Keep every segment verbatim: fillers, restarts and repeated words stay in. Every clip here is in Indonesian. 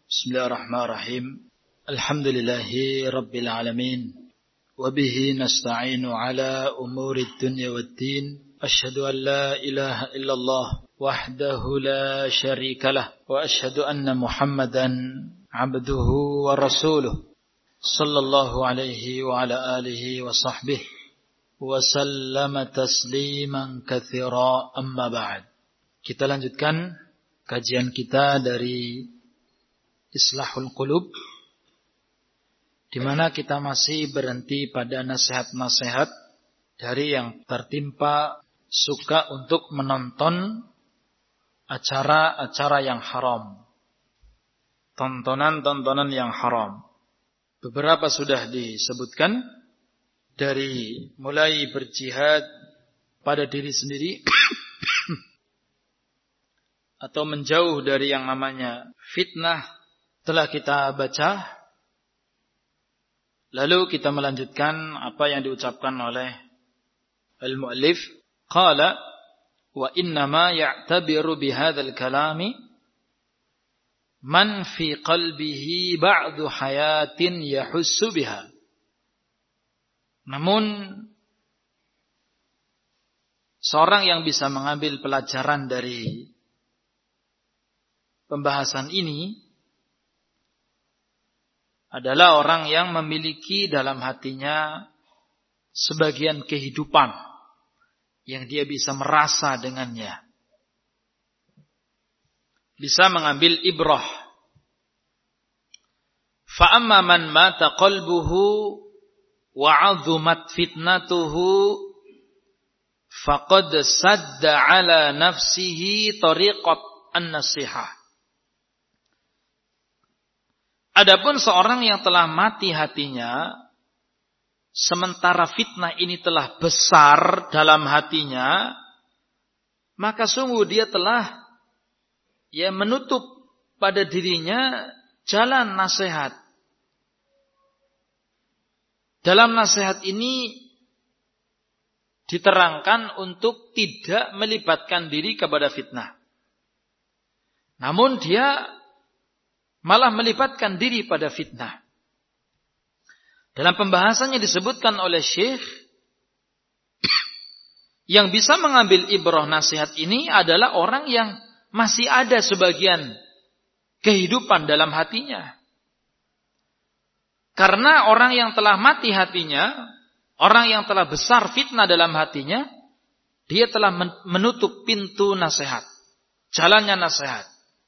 Bismillahirrahmanirrahim. Alhamdulillahi Rabbil Alamin. Wabihi nasta'inu ala umuri dunya waddin. Ashhadu an la ilaha illallah wahdahu la syarikalah. Wa ashhadu anna Muhammadan abduhu wa rasuluh. Sallallahu alaihi wa ala alihi wa sahbihi. Wa sallama tasliman katsira amma ba'd. Kita lanjutkan kajian kita dari Islahul Qulub, di mana kita masih berhenti pada nasihat-nasihat dari yang tertimpa suka untuk menonton acara-acara yang haram, tontonan-tontonan yang haram. Beberapa sudah disebutkan, dari mulai berjihad pada diri sendiri atau menjauh dari yang namanya fitnah telah kita baca. Lalu kita melanjutkan apa yang diucapkan oleh al-muallif. Qala wa innama ya'tabiru bihadzal kalami man fi qalbihi ba'du hayatin yahussu biha. Namun seorang yang bisa mengambil pelajaran dari pembahasan ini adalah orang yang memiliki dalam hatinya sebagian kehidupan yang dia bisa merasa dengannya, bisa mengambil ibrah. Fa amma man mata qalbuhu wa 'azumat fitnatuhu faqad sadda 'ala nafsihi tariqat an-nasihah. Adapun seorang yang telah mati hatinya, sementara fitnah ini telah besar dalam hatinya, maka sungguh dia telah ya menutup pada dirinya jalan nasihat. Dalam nasihat ini diterangkan untuk tidak melibatkan diri kepada fitnah. Namun dia malah melibatkan diri pada fitnah. Dalam pembahasannya disebutkan oleh Syekh, yang bisa mengambil ibrah nasihat ini adalah orang yang masih ada sebagian kehidupan dalam hatinya. Karena orang yang telah mati hatinya, orang yang telah besar fitnah dalam hatinya, dia telah menutup pintu nasihat, jalannya nasihat.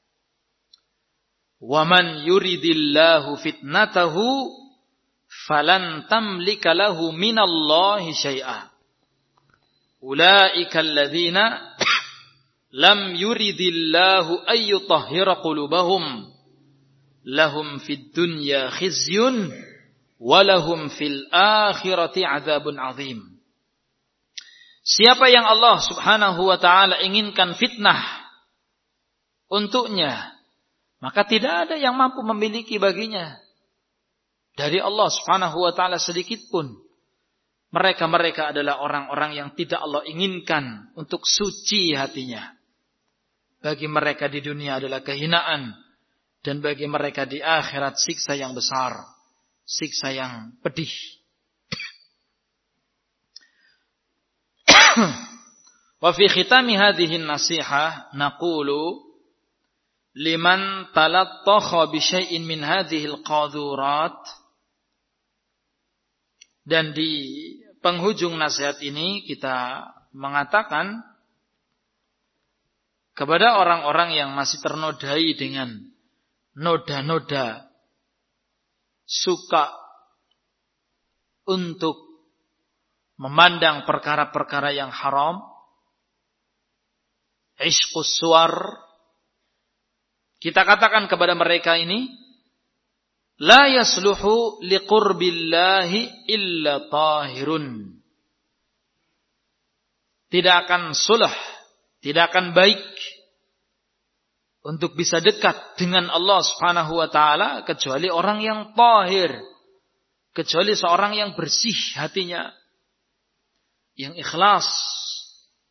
وَمَنْ يُرِدِ اللَّهُ فِتْنَتَهُ فَلَنْ تَمْلِكَ لَهُ مِنَ اللَّهِ شَيْئًا أُولَئِكَ الَّذِينَ لَمْ يُرِدِ اللَّهُ أَنْ يُطَهِّرَ قُلُوبَهُمْ لَهُمْ فِي الدُّنْيَا خِزْيٌ وَلَهُمْ فِي الْآخِرَةِ عَذَابٌ عَظِيمٌ. Siapa yang Allah subhanahu wa ta'ala inginkan fitnah untuknya, maka tidak ada yang mampu memiliki baginya dari Allah subhanahu wa ta'ala sedikit pun. Mereka-mereka adalah orang-orang yang tidak Allah inginkan untuk suci hatinya. Bagi mereka di dunia adalah kehinaan, dan bagi mereka di akhirat siksa yang besar, siksa yang pedih. Wa fi khitami hadhihi an-nasihah naqulu liman talattokha bi syai'in min hadhil qadhurat. Dan di penghujung nasihat ini kita mengatakan kepada orang-orang yang masih ternodai dengan noda-noda suka untuk memandang perkara-perkara yang haram, ishqus suwar, kita katakan kepada mereka ini, la yasluhu liqurbillahi illa tahirun. Tidak akan sulh, tidak akan baik untuk bisa dekat dengan Allah subhanahu wa ta'ala kecuali orang yang tahir, kecuali seorang yang bersih hatinya, yang ikhlas,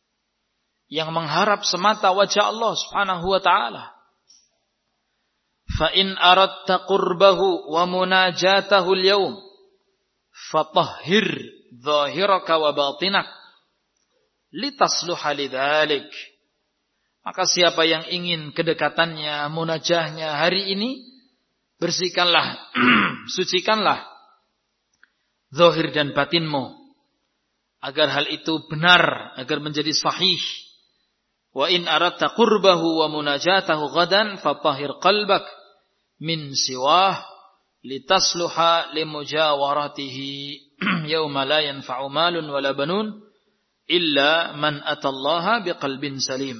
yang mengharap semata wajah Allah subhanahu wa ta'ala. fa in aradta qurbahu wa munajatahu al-yawm fatahhir dhahiraka wa batinak litasluha lidzalik. Maka siapa yang ingin kedekatannya, munajahnya hari ini, bersihkanlah, sucikanlah zahir dan batinmu agar hal itu benar, agar menjadi sahih. Wa in aradta qurbahu wa munajatahu ghadan fatahhir qalbak min siwah litasluha limujawaratihi yauma la yanfa'u malun wala banun illa man atallaha biqalbin salim.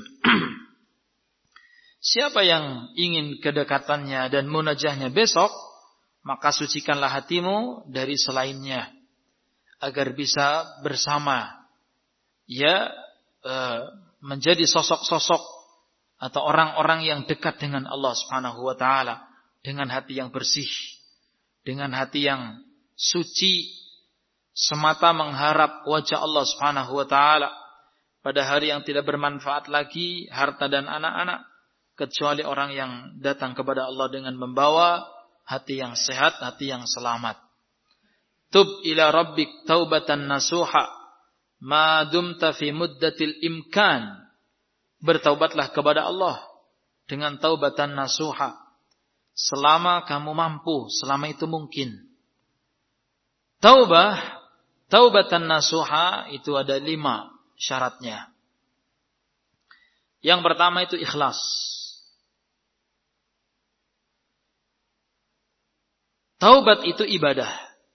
Siapa yang ingin kedekatannya dan munajahnya besok, maka sucikanlah hatimu dari selainnya agar bisa bersama ya e, menjadi sosok-sosok atau orang-orang yang dekat dengan Allah Subhanahu wa taala dengan hati yang bersih, dengan hati yang suci, semata mengharap wajah Allah Subhanahu wa taala pada hari yang tidak bermanfaat lagi harta dan anak-anak, kecuali orang yang datang kepada Allah dengan membawa hati yang sehat, hati yang selamat. Tub ila rabbik taubatan nasuha ma dumta fi muddatil imkan. Bertaubatlah kepada Allah dengan taubatan nasuha selama kamu mampu, selama itu mungkin. Taubah, taubatan nasuha itu ada lima syaratnya. Yang pertama itu ikhlas. Taubat itu ibadah.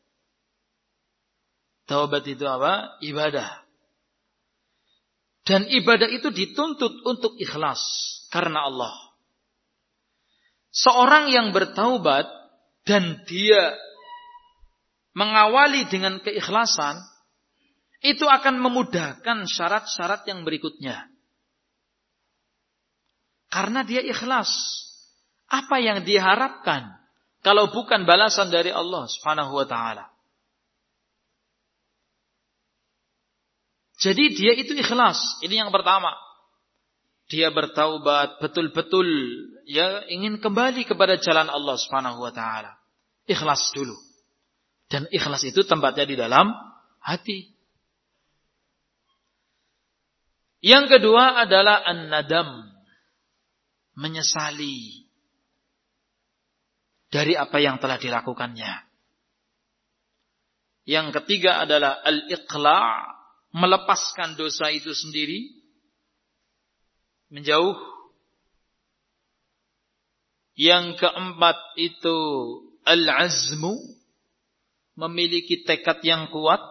Taubat itu apa? Ibadah. Dan ibadah itu dituntut untuk ikhlas karena Allah. Seorang yang bertaubat dan dia mengawali dengan keikhlasan, itu akan memudahkan syarat-syarat yang berikutnya. Karena dia ikhlas. Apa yang diharapkan kalau bukan balasan dari Allah Subhanahu wa taala? Jadi dia itu ikhlas. Ini yang pertama. Dia bertaubat betul-betul ya ingin kembali kepada jalan Allah Subhanahu wa taala. Ikhlas dulu. Dan ikhlas itu tempatnya di dalam hati. Yang kedua adalah an-nadam. Menyesali dari apa yang telah dilakukannya. Yang ketiga adalah al-iqla', melepaskan dosa itu sendiri, menjauh. Yang keempat itu al-azmu, memiliki tekad yang kuat,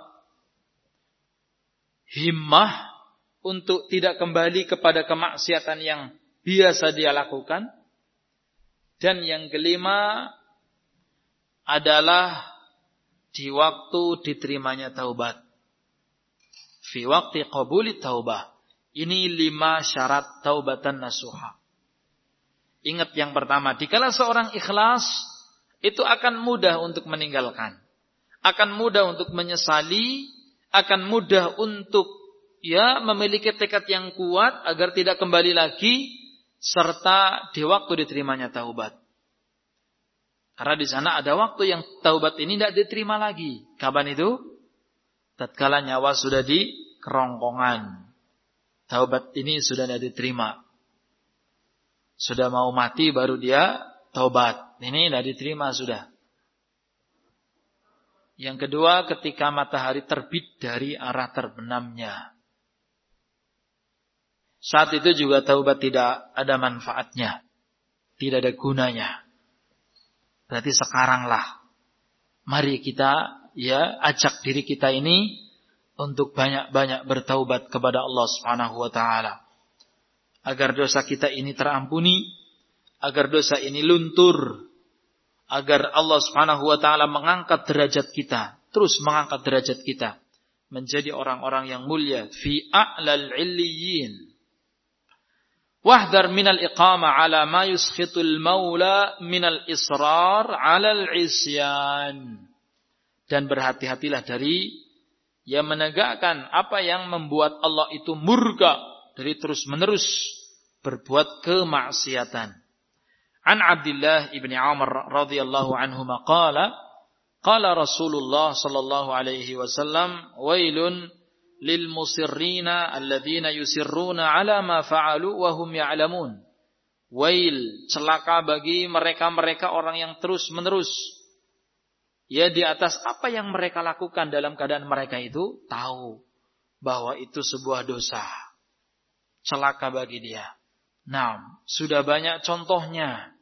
himmah untuk tidak kembali kepada kemaksiatan yang biasa dia lakukan. Dan yang kelima adalah di waktu diterimanya taubat. Fi waqti qabuli taubah. Ini lima syarat taubatan nasuha. Ingat yang pertama, dikala seorang ikhlas, itu akan mudah untuk meninggalkan. Akan mudah untuk menyesali, akan mudah untuk ya memiliki tekad yang kuat agar tidak kembali lagi, serta di waktu diterimanya taubat. Karena di sana ada waktu yang taubat ini tidak diterima lagi. Kapan itu? Tatkala nyawa sudah di kerongkongan. Taubat ini sudah tidak diterima. Sudah mau mati baru dia taubat. Ini tidak diterima sudah. Yang kedua, ketika matahari terbit dari arah terbenamnya. Saat itu juga taubat tidak ada manfaatnya. Tidak ada gunanya. Berarti sekaranglah. Mari kita ya ajak diri kita ini untuk banyak-banyak bertaubat kepada Allah Subhanahu wa taala. Agar dosa kita ini terampuni, agar dosa ini luntur, agar Allah Subhanahu wa taala mengangkat derajat kita, terus mengangkat derajat kita menjadi orang-orang yang mulia fi a'lal 'illiyyin. Wahdar minal iqama ala ma yuskhitul maula minal israr alal isyan. Dan berhati-hatilah dari yang menegakkan apa yang membuat Allah itu murka, dari terus-menerus berbuat kemaksiatan. An Abdullah ibn Umar radhiyallahu anhuma qala qala Rasulullah sallallahu alaihi wasallam wailun lil musirrina alladzina yusirruna ala ma fa'alu wa hum ya'lamun. Wail, celaka bagi mereka-mereka orang yang terus-menerus ya di atas apa yang mereka lakukan dalam keadaan mereka itu tahu bahwa itu sebuah dosa. Celaka bagi dia. Nah, sudah banyak contohnya.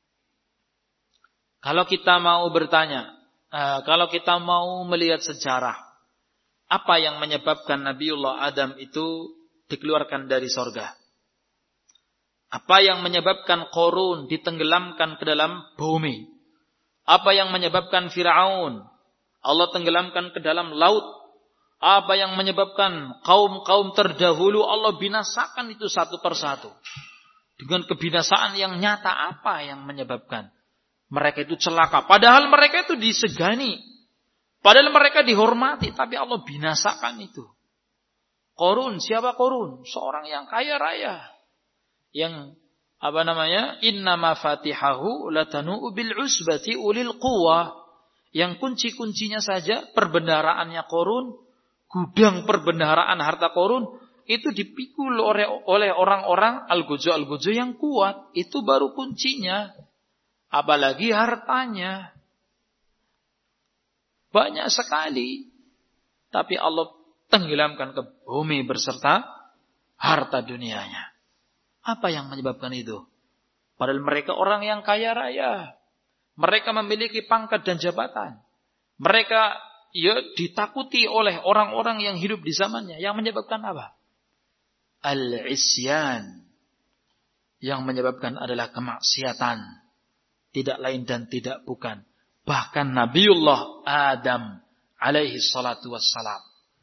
Kalau kita mau bertanya, uh, kalau kita mau melihat sejarah, apa yang menyebabkan Nabiullah Adam itu dikeluarkan dari sorga? Apa yang menyebabkan Qarun ditenggelamkan ke dalam bumi? Apa yang menyebabkan Fir'aun Allah tenggelamkan ke dalam laut? Apa yang menyebabkan kaum-kaum terdahulu Allah binasakan itu satu persatu? Dengan kebinasaan yang nyata apa yang menyebabkan mereka itu celaka? Padahal mereka itu disegani. Padahal mereka dihormati. Tapi Allah binasakan itu. Qarun, siapa Qarun? Seorang yang kaya raya. Yang apa namanya? Inna mafatihahu latanu'u bil usbati ulil quwwah. Yang kunci-kuncinya saja perbendaharaannya Qarun, gudang perbendaharaan harta Qarun itu dipikul oleh oleh orang-orang al-gojo al-gojo yang kuat. Itu baru kuncinya. Apalagi hartanya. Banyak sekali. Tapi Allah tenggelamkan ke bumi berserta harta dunianya. Apa yang menyebabkan itu? Padahal mereka orang yang kaya raya. Mereka memiliki pangkat dan jabatan. Mereka ya ditakuti oleh orang-orang yang hidup di zamannya. Yang menyebabkan apa? Al-isyan. Yang menyebabkan adalah kemaksiatan. Tidak lain dan tidak bukan. Bahkan Nabiullah Adam alaihi salatu wassalam.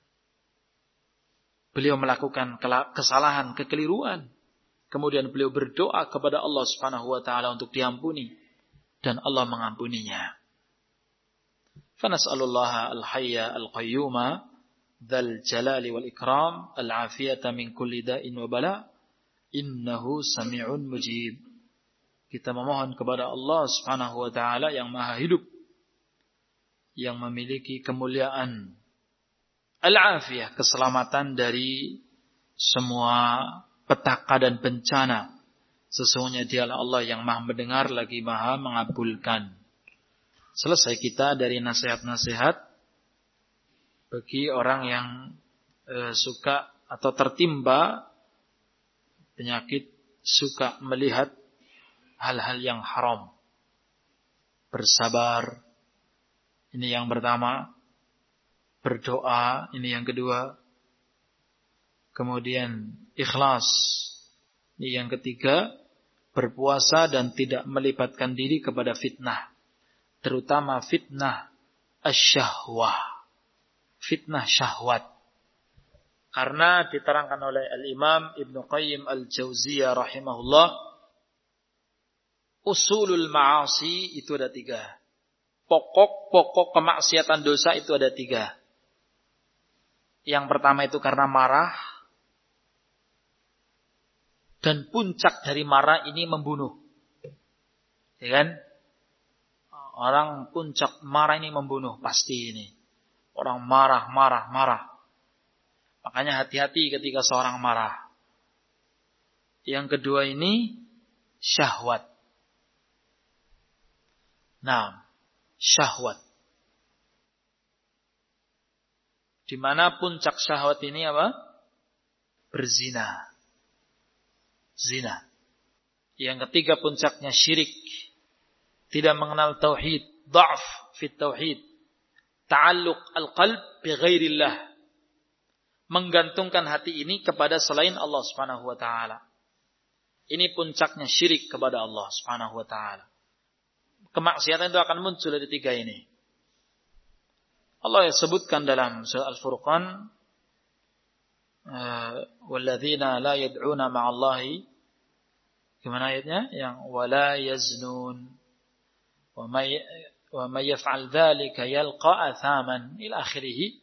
Beliau melakukan kesalahan, kekeliruan. Kemudian beliau berdoa kepada Allah subhanahu wa ta'ala untuk diampuni. Dan Allah mengampuninya. Fanas'alullaha al-hayya al-qayyuma dzal jalali wal ikram al-afiyata min kulli da'in wa bala innahu sami'un mujib. Kita memohon kepada Allah Subhanahu wa taala yang maha hidup, yang memiliki kemuliaan, al-afiyah, keselamatan dari semua petaka dan bencana. Sesungguhnya dialah Allah yang maha mendengar lagi maha mengabulkan. Selesai kita dari nasihat-nasihat bagi orang yang e, suka atau tertimpa penyakit suka melihat hal-hal yang haram. Bersabar. Ini yang pertama. Berdoa. Ini yang kedua. Kemudian ikhlas. Ini yang ketiga. Berpuasa dan tidak melibatkan diri kepada fitnah. Terutama fitnah asyahwah. Fitnah syahwat. Karena diterangkan oleh Al-Imam Ibnu Qayyim Al-Jauziyah rahimahullah, usulul ma'asi itu ada tiga. Pokok-pokok kemaksiatan dosa itu ada tiga. Yang pertama itu karena marah. Dan puncak dari marah ini membunuh. Ya kan? Orang puncak marah ini membunuh. Pasti ini. Orang marah, marah, marah. Makanya hati-hati ketika seorang marah. Yang kedua ini syahwat. Nah, syahwat. Di mana puncak syahwat ini apa? Berzina. Zina. Yang ketiga puncaknya syirik. Tidak mengenal tauhid. Dha'f fit tauhid. Ta'alluq al-qalb bi ghairillah. Menggantungkan hati ini kepada selain Allah Subhanahu wa taala. Ini puncaknya syirik kepada Allah Subhanahu wa taala. Kemaksiatan itu akan muncul dari tiga ini. Allah yang sebutkan dalam surah Al-Furqan, walladzina la yad'una ma'allahi, gimana ayatnya? Yang wala yaznun wa may wa may yaf'al dzalika yalqa athaman ila akhirih.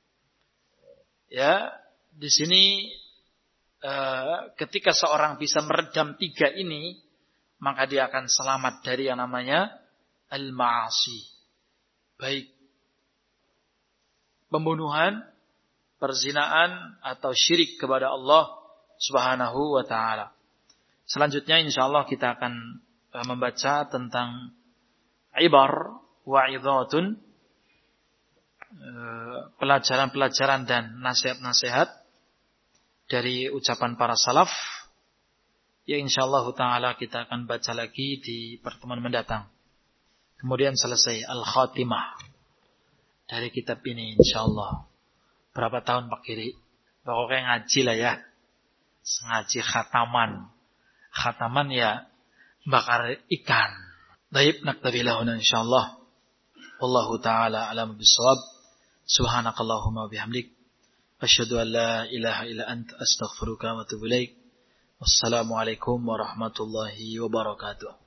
Ya, di sini uh, ketika seorang bisa meredam tiga ini, maka dia akan selamat dari yang namanya al-ma'asi. Baik pembunuhan, perzinaan, atau syirik kepada Allah Subhanahu wa ta'ala. Selanjutnya insyaallah kita akan membaca tentang ibar wa'idhatun, pelajaran-pelajaran dan nasihat-nasihat dari ucapan para salaf, ya insyaallah ta'ala kita akan baca lagi di pertemuan mendatang. Kemudian selesai al-khatimah dari kitab ini insyaallah. Berapa tahun Pak Kiri? Pokoknya ngaji lah ya. Ngaji khataman. Khataman ya bakar ikan. Baik, naktafi lahuna insyaallah. Wallahu ta'ala alam bisawab. Subhanakallahumma bihamdik. Asyhadu an la ilaha illa anta astaghfiruka wa atubu ilaik. Wassalamualaikum warahmatullahi wabarakatuh.